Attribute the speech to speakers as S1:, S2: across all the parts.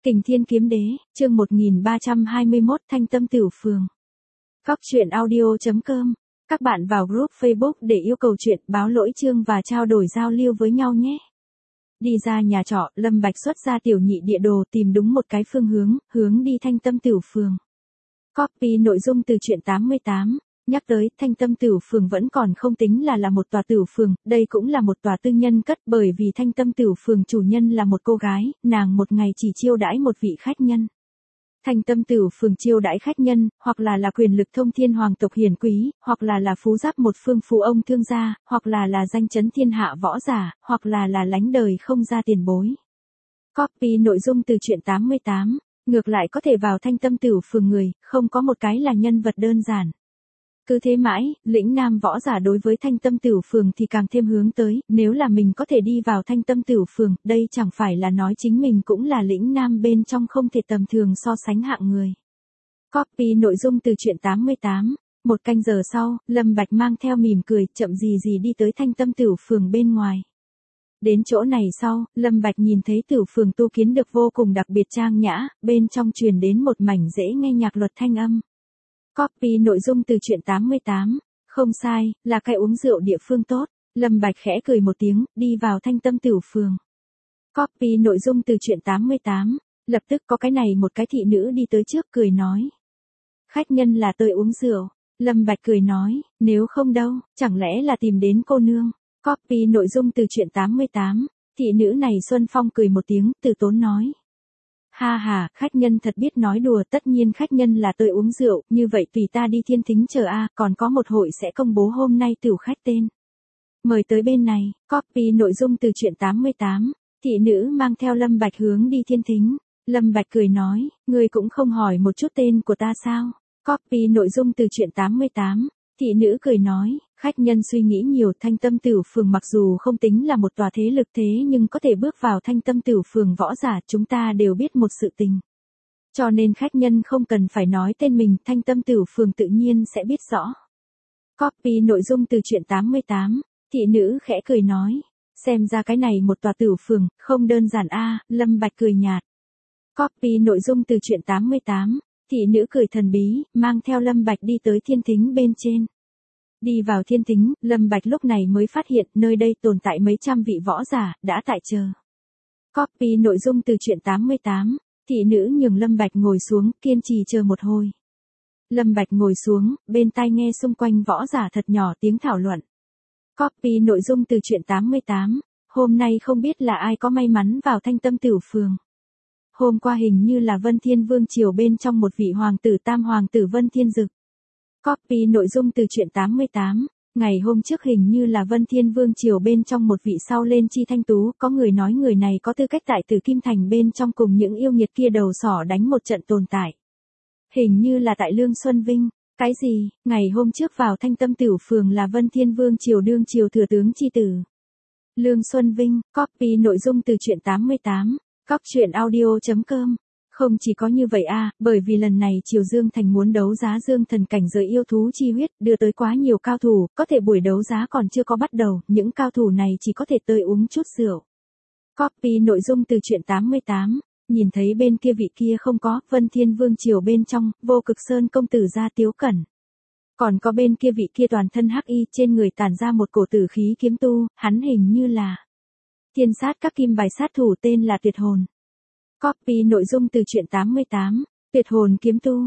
S1: Kình Thiên Kiếm Đế, chương 1321 Thanh Tâm Tửu Phường. Góc truyện audio.com. Các bạn vào group Facebook để yêu cầu chuyện, báo lỗi chương và trao đổi giao lưu với nhau nhé. Đi ra nhà trọ, Lâm Bạch xuất ra tiểu nhị địa đồ tìm đúng một cái phương hướng đi Thanh Tâm Tửu Phường. Copy nội dung từ truyện 88. Nhắc tới, Thanh Tâm Tửu Phường vẫn còn không tính là một tòa tửu phường, đây cũng là một tòa tư nhân cất, bởi vì Thanh Tâm Tửu Phường chủ nhân là một cô gái, nàng một ngày chỉ chiêu đãi một vị khách nhân. Thanh Tâm Tửu Phường chiêu đãi khách nhân, hoặc là quyền lực thông thiên hoàng tộc hiển quý, hoặc là phú giáp một phương phú ông thương gia, hoặc là danh chấn thiên hạ võ giả, hoặc là lánh đời không ra tiền bối. Copy nội dung từ truyện 88. Ngược lại có thể vào Thanh Tâm Tửu Phường người, không có một cái là nhân vật đơn giản. Cứ thế mãi, lĩnh nam võ giả đối với Thanh Tâm Tửu Phường thì càng thêm hướng tới, nếu là mình có thể đi vào Thanh Tâm Tửu Phường, đây chẳng phải là nói chính mình cũng là lĩnh nam bên trong không thể tầm thường so sánh hạng người. Copy nội dung từ truyện 88. Một canh giờ sau, Lâm Bạch mang theo mỉm cười, chậm gì đi tới Thanh Tâm Tửu Phường bên ngoài. Đến chỗ này sau, Lâm Bạch nhìn thấy Tửu Phường tu kiến được vô cùng đặc biệt trang nhã, bên trong truyền đến một mảnh dễ nghe nhạc luật thanh âm. Copy nội dung từ truyện 88. Không sai, là cái uống rượu địa phương tốt. Lâm Bạch khẽ cười một tiếng, đi vào Thanh Tâm Tửu Phường. Copy nội dung từ truyện 88. Lập tức có cái này một cái thị nữ đi tới trước cười nói. Khách nhân là tới uống rượu. Lâm Bạch cười nói, nếu không đâu, chẳng lẽ là tìm đến cô nương. Copy nội dung từ truyện 88. Thị nữ này Xuân Phong cười một tiếng, từ tốn nói. Ha ha, khách nhân thật biết nói đùa, tất nhiên khách nhân là tới uống rượu, như vậy tùy ta đi thiên thính chờ a, còn có một hội sẽ công bố hôm nay tửu khách tên. Mời tới bên này. Copy nội dung từ truyện 88. Thị nữ mang theo Lâm Bạch hướng đi thiên thính. Lâm Bạch cười nói, ngươi cũng không hỏi một chút tên của ta sao? Copy nội dung từ truyện 88. Thị nữ cười nói, khách nhân suy nghĩ nhiều, Thanh Tâm Tửu Phường mặc dù không tính là một tòa thế lực thế nhưng có thể bước vào Thanh Tâm Tửu Phường võ giả, chúng ta đều biết một sự tình. Cho nên khách nhân không cần phải nói tên mình, Thanh Tâm Tửu Phường tự nhiên sẽ biết rõ. Copy nội dung từ truyện 88. Thị nữ khẽ cười nói, xem ra cái này một tòa tửu phường, không đơn giản a. Lâm Bạch cười nhạt. Copy nội dung từ truyện 88. Thị nữ cười thần bí, mang theo Lâm Bạch đi tới thiên thính bên trên. Đi vào thiên thính, Lâm Bạch lúc này mới phát hiện nơi đây tồn tại mấy trăm vị võ giả, đã tại chờ. Copy nội dung từ truyện 88. Thị nữ nhường Lâm Bạch ngồi xuống, kiên trì chờ một hồi. Lâm Bạch ngồi xuống, bên tai nghe xung quanh võ giả thật nhỏ tiếng thảo luận. Copy nội dung từ truyện 88. Hôm nay không biết là ai có may mắn vào Thanh Tâm Tửu Phường. Hôm qua hình như là Vân Thiên Vương triều bên trong một vị hoàng tử tam hoàng tử Vân Thiên Dực. Copy nội dung từ truyện 88. Ngày hôm trước hình như là Vân Thiên Vương triều bên trong một vị sau lên chi thanh tú, có người nói người này có tư cách tại Tử Kim Thành bên trong cùng những yêu nghiệt kia đầu sỏ đánh một trận tồn tại. Hình như là tại Lương Xuân Vinh. Cái gì? Ngày hôm trước vào Thanh Tâm Tửu Phường là Vân Thiên Vương triều đương triều thừa tướng chi tử. Lương Xuân Vinh. Copy nội dung từ truyện 88. Góc truyện audio.com. Không chỉ có như vậy a, bởi vì lần này Triều Dương Thành muốn đấu giá Dương Thần cảnh giới yêu thú chi huyết, đưa tới quá nhiều cao thủ, có thể buổi đấu giá còn chưa có bắt đầu, những cao thủ này chỉ có thể tới uống chút rượu. Copy nội dung từ truyện 88. Nhìn thấy bên kia vị kia không có, Vân Thiên Vương triều bên trong, Vô Cực Sơn công tử gia Tiếu Cẩn. Còn có bên kia vị kia toàn thân hắc y, trên người tản ra một cổ tử khí kiếm tu, hắn hình như là thiên sát các kim bài sát thủ tên là Tuyệt Hồn. Copy nội dung từ truyện 88. Tuyệt Hồn kiếm tu,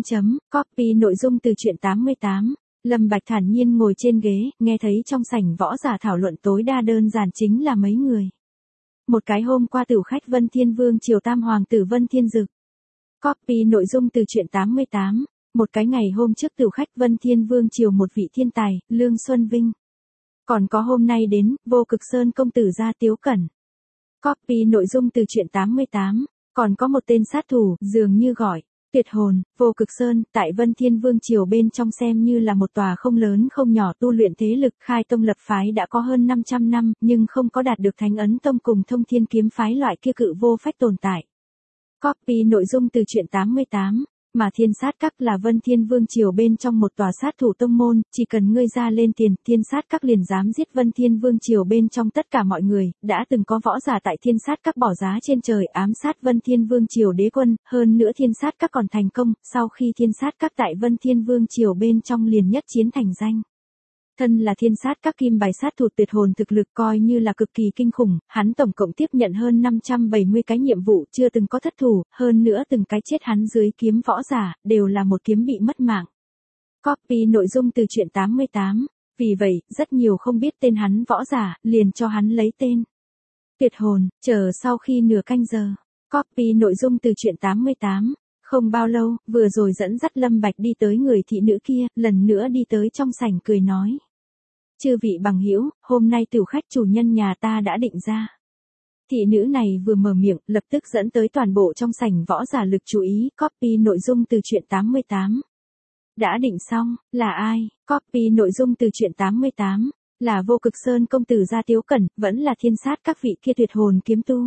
S1: Copy nội dung từ truyện 88. Lâm Bạch thản nhiên ngồi trên ghế, nghe thấy trong sảnh võ giả thảo luận tối đa đơn giản chính là mấy người. Một cái hôm qua tửu khách Vân Thiên Vương triều tam hoàng tử Vân Thiên Dực. Copy nội dung từ truyện 88. Một cái ngày hôm trước tửu khách Vân Thiên Vương triều một vị thiên tài, Lương Xuân Vinh. Còn có hôm nay đến, Vô Cực Sơn công tử gia Tiếu Cẩn. Copy nội dung từ truyện 88. Còn có một tên sát thủ, dường như gọi, Tuyệt Hồn, Vô Cực Sơn, tại Vân Thiên Vương triều bên trong xem như là một tòa không lớn không nhỏ tu luyện thế lực, khai tông lập phái đã có hơn 500 năm, nhưng không có đạt được Thánh Ấn Tông cùng Thông Thiên Kiếm phái loại kia cự vô phách tồn tại. Copy nội dung từ truyện 88. Mà Thiên Sát Các là Vân Thiên Vương triều bên trong một tòa sát thủ tông môn, chỉ cần ngươi ra lên tiền, Thiên Sát Các liền dám giết Vân Thiên Vương triều bên trong tất cả mọi người, đã từng có võ giả tại Thiên Sát Các bỏ giá trên trời ám sát Vân Thiên Vương triều đế quân, hơn nữa Thiên Sát Các còn thành công, sau khi Thiên Sát Các tại Vân Thiên Vương triều bên trong liền nhất chiến thành danh. Thân là Thiên Sát Các kim bài sát thủ tuyệt hồn thực lực coi như là cực kỳ kinh khủng, hắn tổng cộng tiếp nhận hơn 570 cái nhiệm vụ chưa từng có thất thủ, hơn nữa từng cái chết hắn dưới kiếm võ giả, đều là một kiếm bị mất mạng. Copy nội dung từ truyện 88, vì vậy, rất nhiều không biết tên hắn võ giả, liền cho hắn lấy tên. Tuyệt hồn, chờ sau khi nửa canh giờ. Copy nội dung từ truyện 88. Không bao lâu, vừa rồi dẫn dắt Lâm Bạch đi tới người thị nữ kia, lần nữa đi tới trong sảnh cười nói. Chư vị bằng hữu, hôm nay tiểu khách chủ nhân nhà ta đã định ra. Thị nữ này vừa mở miệng, lập tức dẫn tới toàn bộ trong sảnh võ giả lực chú ý, copy nội dung từ truyện 88. Đã định xong, là ai? Copy nội dung từ truyện 88, là Vô Cực Sơn công tử gia Tiếu Cẩn, vẫn là Thiên Sát các vị kia tuyệt hồn kiếm tu.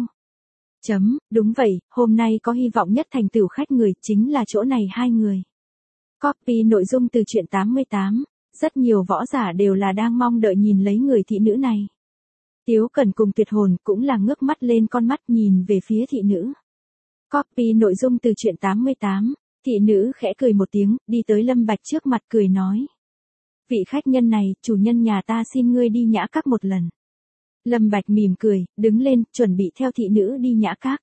S1: Đúng vậy, hôm nay có hy vọng nhất thành tựu khách người, chính là chỗ này hai người. Copy nội dung từ truyện 88, rất nhiều võ giả đều là đang mong đợi nhìn lấy người thị nữ này. Tiếu Cẩn cùng tuyệt hồn cũng là ngước mắt lên con mắt nhìn về phía thị nữ. Copy nội dung từ truyện 88, thị nữ khẽ cười một tiếng, đi tới Lâm Bạch trước mặt cười nói. Vị khách nhân này, chủ nhân nhà ta xin ngươi đi nhã các một lần. Lâm Bạch mỉm cười, đứng lên, chuẩn bị theo thị nữ đi nhã các.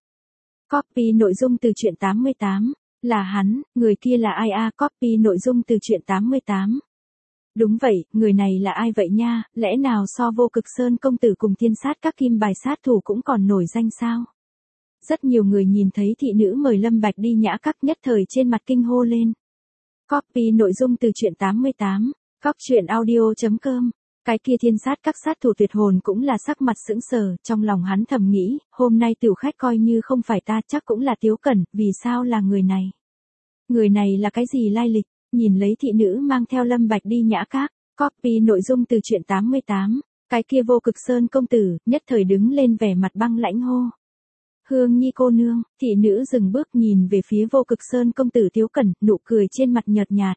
S1: Copy nội dung từ truyện 88, là hắn, người kia là ai a? Copy nội dung từ truyện 88. Đúng vậy, người này là ai vậy nha, lẽ nào so Vô Cực Sơn công tử cùng Thiên Sát các kim bài sát thủ cũng còn nổi danh sao? Rất nhiều người nhìn thấy thị nữ mời Lâm Bạch đi nhã các nhất thời trên mặt kinh hô lên. Copy nội dung từ truyện 88, coctruyện.audio.com. Cái kia Thiên Sát các sát thủ tuyệt hồn cũng là sắc mặt sững sờ, trong lòng hắn thầm nghĩ, hôm nay tiểu khách coi như không phải ta chắc cũng là Tiếu Cẩn, vì sao là người này? Người này là cái gì lai lịch? Nhìn lấy thị nữ mang theo Lâm Bạch đi nhã các, copy nội dung từ truyện 88, cái kia Vô Cực Sơn công tử, nhất thời đứng lên vẻ mặt băng lãnh hô. Hương Nhi cô nương, thị nữ dừng bước nhìn về phía Vô Cực Sơn công tử Tiếu Cẩn, nụ cười trên mặt nhợt nhạt.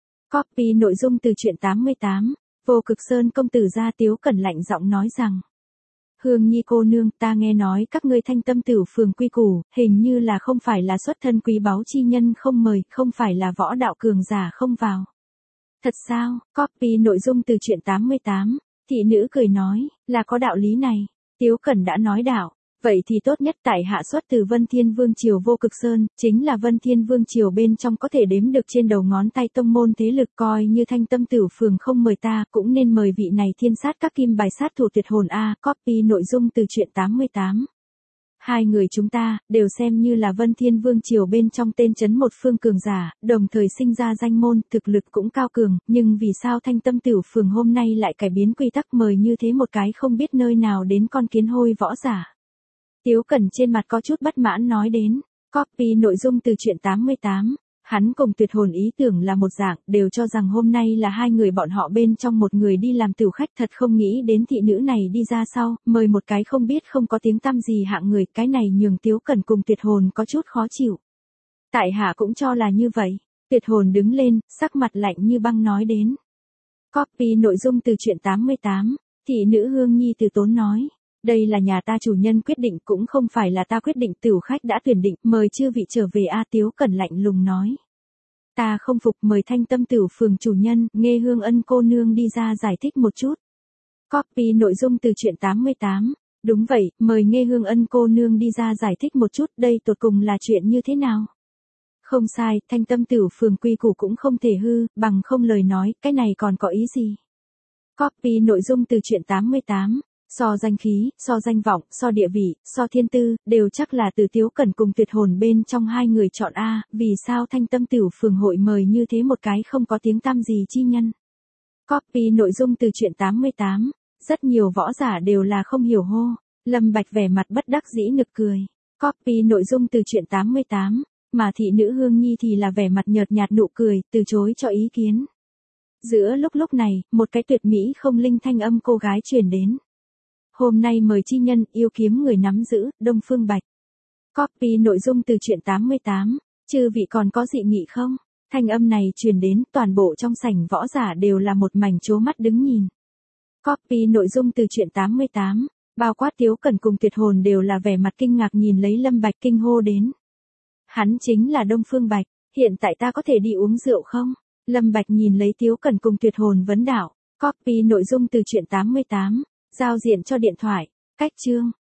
S1: Copy nội dung từ truyện 88, Vô Cực Sơn công tử gia Tiếu Cẩn lạnh giọng nói rằng. Hương Nhi cô nương, ta nghe nói các ngươi Thanh Tâm Tửu phường quy củ, hình như là không phải là xuất thân quý báu chi nhân không mời, không phải là võ đạo cường giả không vào. Thật sao? Copy nội dung từ truyện 88, thị nữ cười nói, là có đạo lý này. Tiếu Cẩn đã nói đạo. Vậy thì tốt nhất tại hạ xuất từ Vân Thiên Vương triều Vô Cực Sơn, chính là Vân Thiên Vương triều bên trong có thể đếm được trên đầu ngón tay tông môn thế lực, coi như Thanh Tâm Tửu phường không mời ta, cũng nên mời vị này Thiên Sát các kim bài sát thủ tuyệt hồn a. Copy nội dung từ truyện 88. Hai người chúng ta, đều xem như là Vân Thiên Vương triều bên trong tên chấn một phương cường giả, đồng thời sinh ra danh môn, thực lực cũng cao cường, nhưng vì sao Thanh Tâm Tửu phường hôm nay lại cải biến quy tắc mời như thế một cái không biết nơi nào đến con kiến hôi võ giả. Tiếu Cẩn trên mặt có chút bất mãn nói đến. Copy nội dung từ truyện 88. Hắn cùng tuyệt hồn ý tưởng là một dạng, đều cho rằng hôm nay là hai người bọn họ bên trong một người đi làm tiểu khách, thật không nghĩ đến thị nữ này đi ra sau, mời một cái không biết không có tiếng tăm gì hạng người, cái này nhường Tiếu Cẩn cùng tuyệt hồn có chút khó chịu. Tại hạ cũng cho là như vậy. Tuyệt hồn đứng lên, sắc mặt lạnh như băng nói đến. Copy nội dung từ truyện 88. Thị nữ Hương Nhi từ tốn nói. Đây là nhà ta chủ nhân quyết định, cũng không phải là ta quyết định, tiểu khách đã tuyển định, mời chư vị trở về a. Tiếu Cẩn lạnh lùng nói. Ta không phục, mời Thanh Tâm Tửu phường chủ nhân, Nghê Hương Ân cô nương đi ra giải thích một chút. Copy nội dung từ truyện 88. Đúng vậy, mời Nghê Hương Ân cô nương đi ra giải thích một chút, đây tột cùng là chuyện như thế nào? Không sai, Thanh Tâm Tửu phường quy củ cũng không thể hư, bằng không lời nói, cái này còn có ý gì? Copy nội dung từ truyện 88. So danh khí, so danh vọng, so địa vị, so thiên tư, đều chắc là từ Tiếu Cẩn cùng tuyệt hồn bên trong hai người chọn a. Vì sao Thanh Tâm Tửu phường hội mời như thế một cái không có tiếng tăm gì chi nhân? Copy nội dung từ truyện 88. Rất nhiều võ giả đều là không hiểu hô. Lâm Bạch vẻ mặt bất đắc dĩ nực cười. Copy nội dung từ truyện 88. Mà thị nữ Hương Nhi thì là vẻ mặt nhợt nhạt nụ cười, từ chối cho ý kiến. Giữa lúc này, một cái tuyệt mỹ không linh thanh âm cô gái truyền đến. Hôm nay mời chi nhân, yêu kiếm người nắm giữ, Đông Phương Bạch. Copy nội dung từ truyện 88. Chư vị còn có dị nghị không? Thanh âm này truyền đến, toàn bộ trong sảnh võ giả đều là một mảnh trố mắt đứng nhìn. Copy nội dung từ truyện 88, bao quát Tiếu Cẩn cùng Tuyệt Hồn đều là vẻ mặt kinh ngạc nhìn lấy Lâm Bạch kinh hô đến. Hắn chính là Đông Phương Bạch, hiện tại ta có thể đi uống rượu không? Lâm Bạch nhìn lấy Tiếu Cẩn cùng Tuyệt Hồn vấn đạo. Copy nội dung từ truyện 88, giao diện cho điện thoại, cách chương.